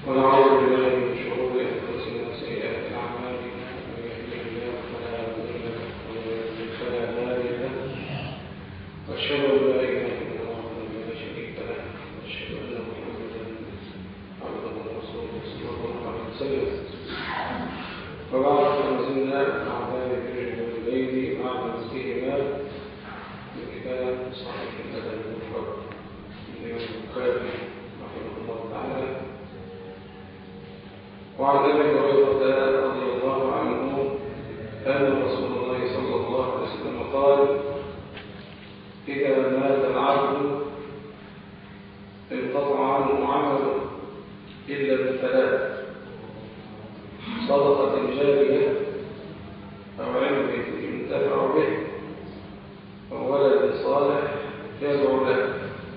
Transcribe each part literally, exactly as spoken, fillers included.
ونعوذ بالله من شرور أنفسنا وسيئات أعمالنا، من يهده الله فلا مضل له ومن يضلل فلا هادي له، وأشهد أن لا إله إلا الله وحده لا شريك له، وأشهد أن محمدا عبده ورسوله صلى الله عليه وسلم. وبعد فما زلنا مع باب البر والوالدين مع تفسيرنا من كتاب صحيح الأدب المفرد للإمام البخاري رحمه الله تعالى. وعن ابي هريره رضي الله عنه ان رسول الله صلى الله عليه وسلم قال: اذا مات العبد انقطع عنه عمله الا بالثلاث: صدقه جاريه او علم ينتفع به او ولد صالح يدعو له.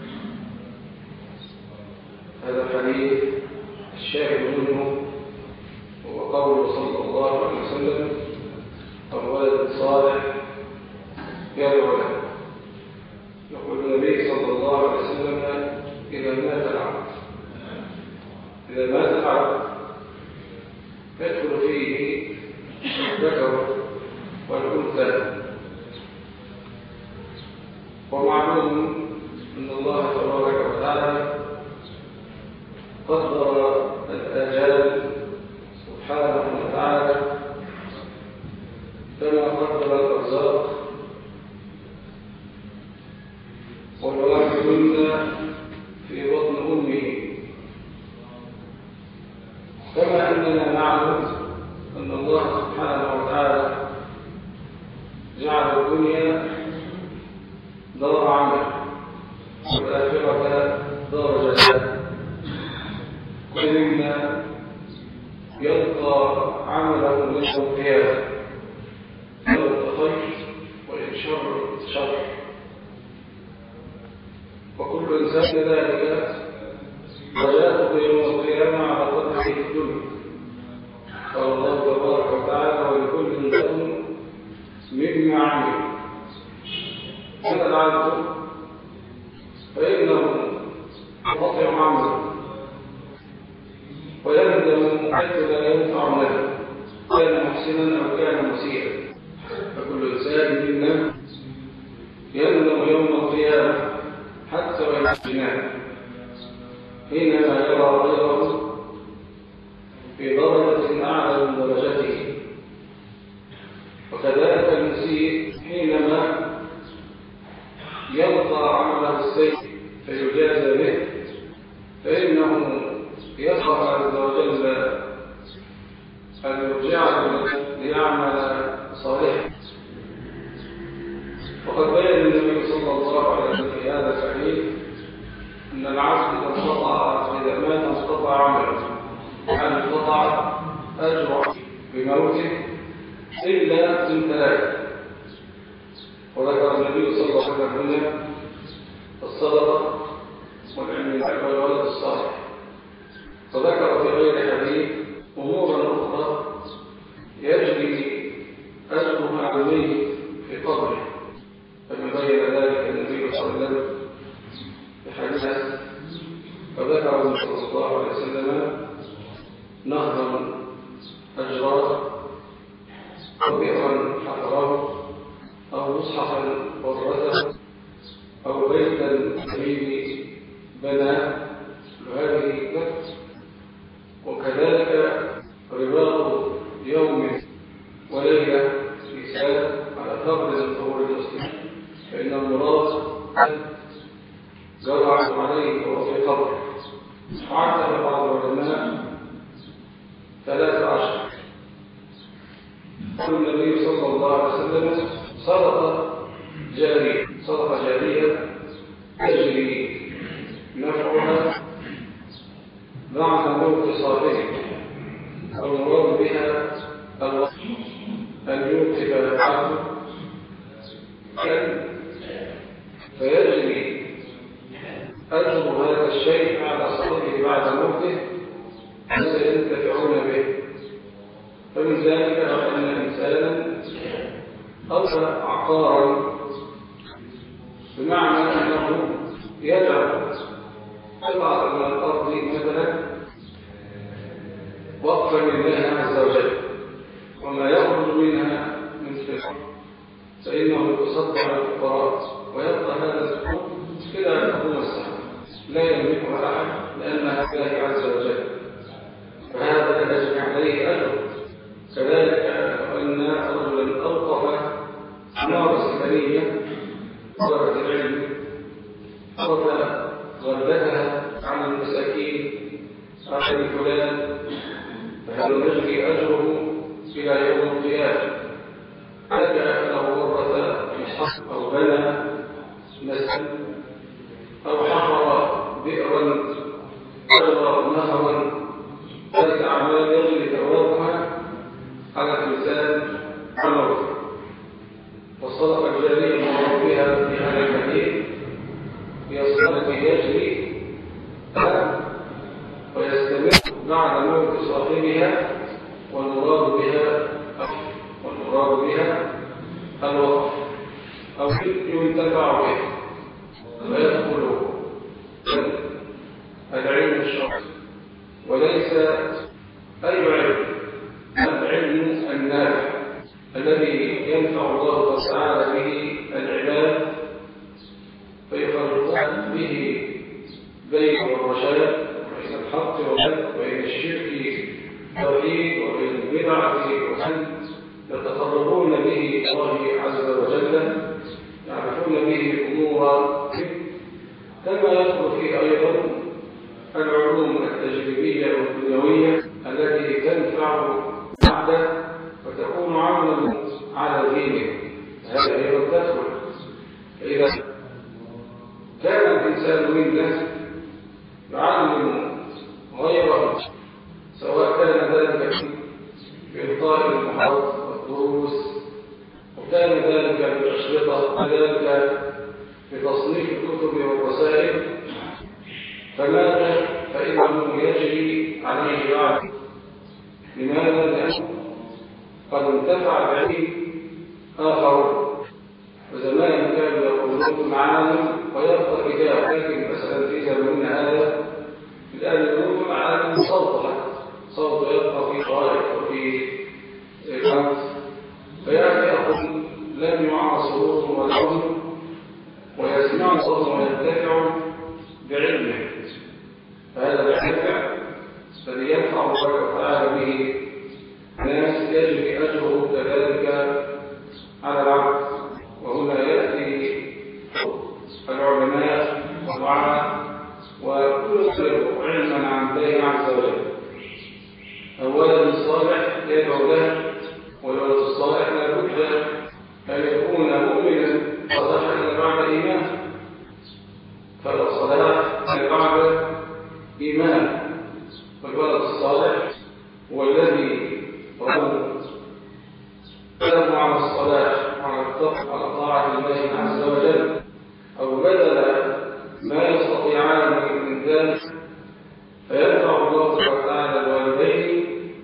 هذا الحديث الشاهد منه هو قوله صلى الله عليه وسلم: أو ولد صالح يدعو له. يقول النبي صلى الله عليه وسلم: إذا مات العبد إذا مات العبد يدخل فيه الذكر والأنثى. ومعلوم أن الله تبارك وتعالى قدر الآجال سبحانه وتعالى كما قدر الأرزاق، والواحد منا في بطن أمه. كما أننا نعلم أن الله سبحانه وتعالى جعل الدنيا دار عمل والآخرة دار جزاء، ومنا يلقى عمله يوم القيامة، لو خير وإن شر شر، وكل إنسان ذلك رجاءه يوم القيامة على قدره في الدنيا. قال الله تبارك وتعالى: ولكل إنسان مما عمل. أما العبد فإنه يقطع عمله ويندم حيث لا ينفع له، كان محسنا أو كان مسيئا. فكل إنسان منا يندم يوم القيامة حتى وإن الجنان حينما يرى غيره في درجة أعلى من درجته. وكذلك المسيء حينما يلقى عمله السيء فيجازى به، فإنه يسأل عز وجل أن يرجعه ليعمل صالحا. وقد بين النبي صلى الله عليه وسلم في هذا الحديث أن العبد إذا انقطع إذا مات انقطع عمله، يعني انقطع أجره بموته إلا من ثلاث. وذكر النبي صلى الله عليه وسلم هنا الصدقة والعلم والولد الصالح. وذكر في غير حديث أمورا أخرى يجري أجرها عليه في قبره، فبين ذلك النبي صلى الله عليه وسلم في حديث. فذكر النبي صلى الله عليه وسلم نهرا أجراه، أو بئرا حفره، أو مصحفا ورثه، أو بيتا حبيب بناه، وهذه كف. وكذلك رباط يوم وليلة في سنة على قبر الظهور المسلم، فإن المراد جرع عليه وهو في قبر. وعدها بعض العلماء ثلاث عشر. قال النبي صلى الله عليه وسلم: صدقة جارية صدقة جارية تجري نفعها بعد موت صاحبه، المراد بها الوصف أن يوقف العبد فيجري أجر هذا الشيء على صاحبه بعد موته سينتفعون به. فمن ذلك أن إنسانا أوصى عقارا، بمعنى أنه يجعل قطعة من الأرض مثلا لله عز وجل، وما يخرج منها من فقر فإنه يتصدق على الفقراء، ويبقى هذا الحكم إلى أن تقوم الساعة لا يملكها أحد لأنها لله عز وجل، فهذا يجب عليه أجر. كذلك أن رجلا أوقف عمارة سكنية طلبة العلم أخذ غربتها عن المساكين عشان فلان، فهل يجري أجره إلى يوم القيامة. هذا لو ورث مصحف أو بنى مسجد أو حفر بئرا أجرى نهرا، هذه الأعمال يجري ثوابها على لسان عمر. والصدقة الجارية المعروف بها في هذا الحديث هي الصدقة يجري ويستمر بعد موت صاحبها، والمراد بها والمراد بها الوقف أو ينتفع به ويدخل العلم الشرعي، وليس أي علم، العلم النافع الذي ينفع الله تعالى به العباد فيفرقون به بين الرشاد وبين الحق والحق وبين الشرك والتوحيد وبين البدع وأن يتقربون به الله عز وجل، يعرفون به أمور كما يدخل فيه أيضا العلوم التجريبية والدنيوية التي تنفع عبده وتكون عونا على دينه، هذا أيضا تدخل. فإذا كان الإنسان منا يعلم غيره سواء كان ذلك بإلقاء المحاضرات والدروس، وكان ذلك بالأشرطة، وذلك بتصنيف الكتب والرسائل، فماذا؟ فإنه يجري عليه بعد. لماذا؟ لأنه قد انتفع به آخر، وزمان كانوا يقولون معانا ويبقى كتاب، لكن مثلا في زماننا هذا الآن يقولون معانا صوتها صوت يبقى في طائف وفي خمس، فيأتي أقول لم يعاصروه ولهم ويسمعون صوته وينتفع بعلمه، فهذا النافع الذي ينفع الله تعالى به الناس يجري أجره كذلك على العبد. وهنا يأتي العلماء والدعاء وكل سلوك علما عن الله عز وجل. الولد الصالح يدعو له، والولد الصالح لا بد أن يكون مؤمنا صلاحا إلى بعد إيمان، فلا صلاح إلى بعد إيمان. والولد الصالح هو الذي بذل على الصلاة على التقوى على طاعة الله عز وجل، أو بذل ما يستطيعان من ذلك فيدفع الله تعالى الوالدين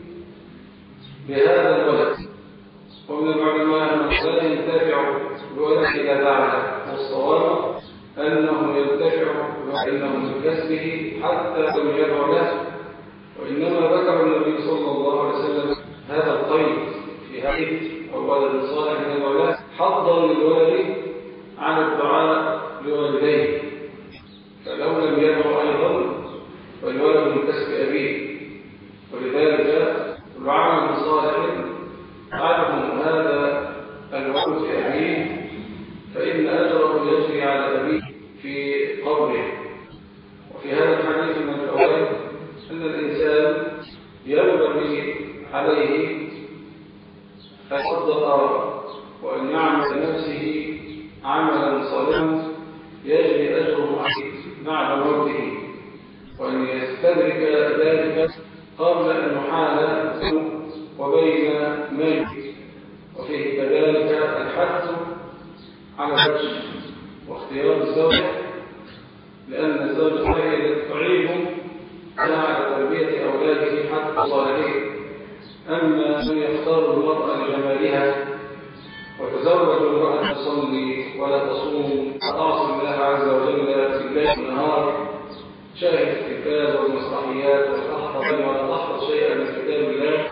بهذا الولد. ومن العلماء أنه لا ينتفع بولد إذا دعاه، والصواب أنه ينتفع وإنه من كسبه حتى لم يدع له. وإنما ذكر النبي صلى الله عليه وسلم هذا القيد في حديث الولد الصالح من الأولاد حظا للولد عن الدعاء لوالديه، فلو لم يدعو أيضا فالولد من كسب أبيه. ولذلك كل عمل صالح عدم هذا الولد في أبيه فإن أجره يجري على أبيه في قبره. وفي هذا الحديث من الفوائد أن الإنسان ينبغي عليه أن يصدق وأن يعمل لنفسه عملا صالحا يجري أجره عليه بعد موته، وأن يستدرك ذلك قبل أن يحال وبين ميت. وفيه كذلك الحث على الزوج واختيار الزوجة، لأن الزوجة هي التي تعين على تربية أولاده حتى صالحين. أما من يختار المرأة لجمالها وتزوج المرأة تصلي ولا تصوم وتعصي الله عز وجل في الليل والنهار، شاهد الكتاب والمسرحيات وتحفظ ولا تحفظ شيئا من كتاب الله،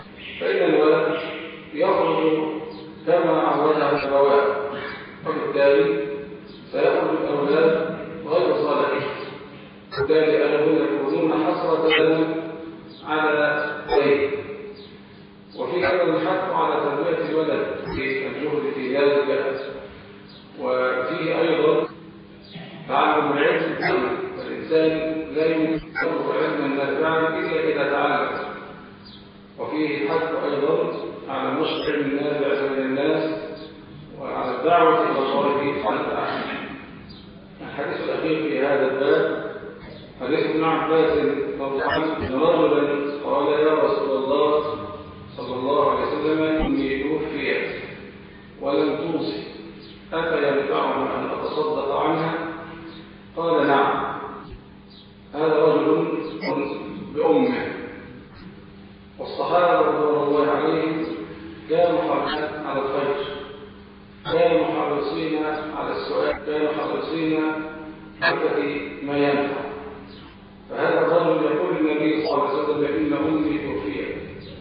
وبالتالي أهلهم يكونون حسرة لنا على غيره. وفي أيضا الحث على تربية الولد في الجهد في ذلك، وفيه أيضا تعلم العلم. الإنسان لا يمكن علما نافعا إلا إذا تعلم. وفيه الحث أيضا على نشر العلم النافع بين الناس وعلى الدعوة إلى الله سبحانه وتعالى. الحديث الأخير في هذا الباب حديث ابن عباس رضي الله عنه أن رجلا قال يا رسول الله صلى الله عليه وسلم إني توفيت ولم توصي أفينفعني أن أتصدق عنها؟ قال نعم. هذا رجل بأمه. والصحابة رضوان الله عليهم كانوا حريصين على الخير، كانوا حريصين على السؤال، كانوا حريصين على ما ينفع. فهذا الرجل يقول النبي صلى الله عليه وسلم إن أمي توفيت،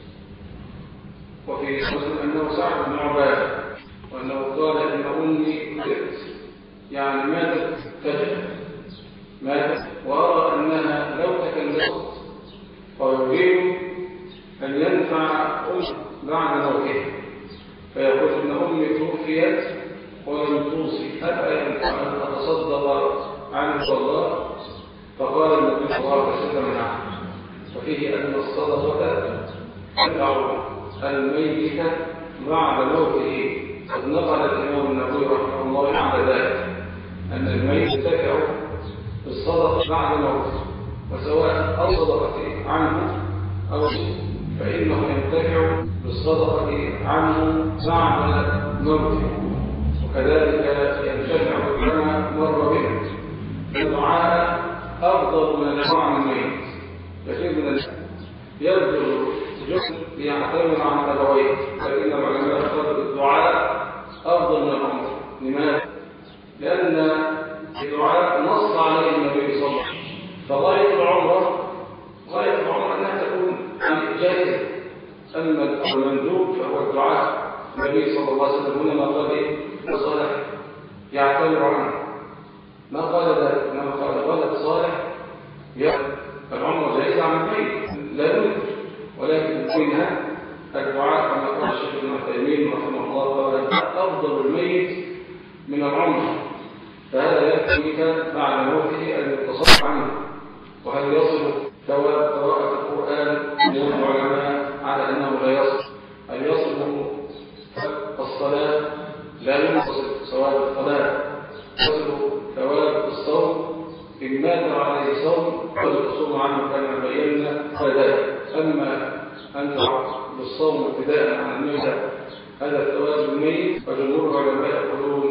وفي مسلم أنه سعد بن عبادة وأنه قال إن أمي ماتت، يعني ماتت فجأة، ماتت وأرى أنها لو تكلمت فيريد أن ينفع أمي بعد موتها، فيقول إن أمي توفيت ولم توصي أفينفع أن أتصدق عن الله؟ فقال النبي صلى الله عليه وسلم نعم. ففيه أن الصدقة تدعو الميت بعد موته. قد نقل الإمام النووي رحمه الله عن ذلك أن الميت ينتفع بالصدقة بعد موته، وسواء الصدقة عنه أو فإنه ينتفع بالصدقة عنه بعد موته. وكذلك ينتفع كما مر بنا الدعاء أفضل من الدعاء عن الميت. كثير من الناس يبذل جهد ليعتمد عن أبويه، فإن العلماء قالوا الدعاء أفضل من العمر. لماذا؟ لأن الدعاء نص عليه النبي صلى الله عليه وسلم، فغاية العمر غاية العمر أنها تكون عن إجازة. أما المندوب فهو الدعاء. النبي صلى الله عليه وسلم هنا ما قال إيه؟ صالح يعتبر عنه، ما قال ذلك، إنما قال ولد صالح يعني العمر جائزة عن الميت لا يمكن، ولكن منها الدعاء كما قال الشيخ ابن عثيمين رحمه الله قال أفضل الميت من العمر. فهذا يكفيك بعد موته أن يتصرف عنه. وهل يصل ثواب قراءة القرآن من العلماء على أنه لا يصل؟ هل يصل الصلاة؟ لا ينقص ثواب الصلاة. يصل ثواب الصوم إن مات عليه صوم فلتصوم عنه كما بينا فذلك. أما أن بالصوم ابتداء عن الميت هذا الثواب الميت، فجمهور العلماء يقولون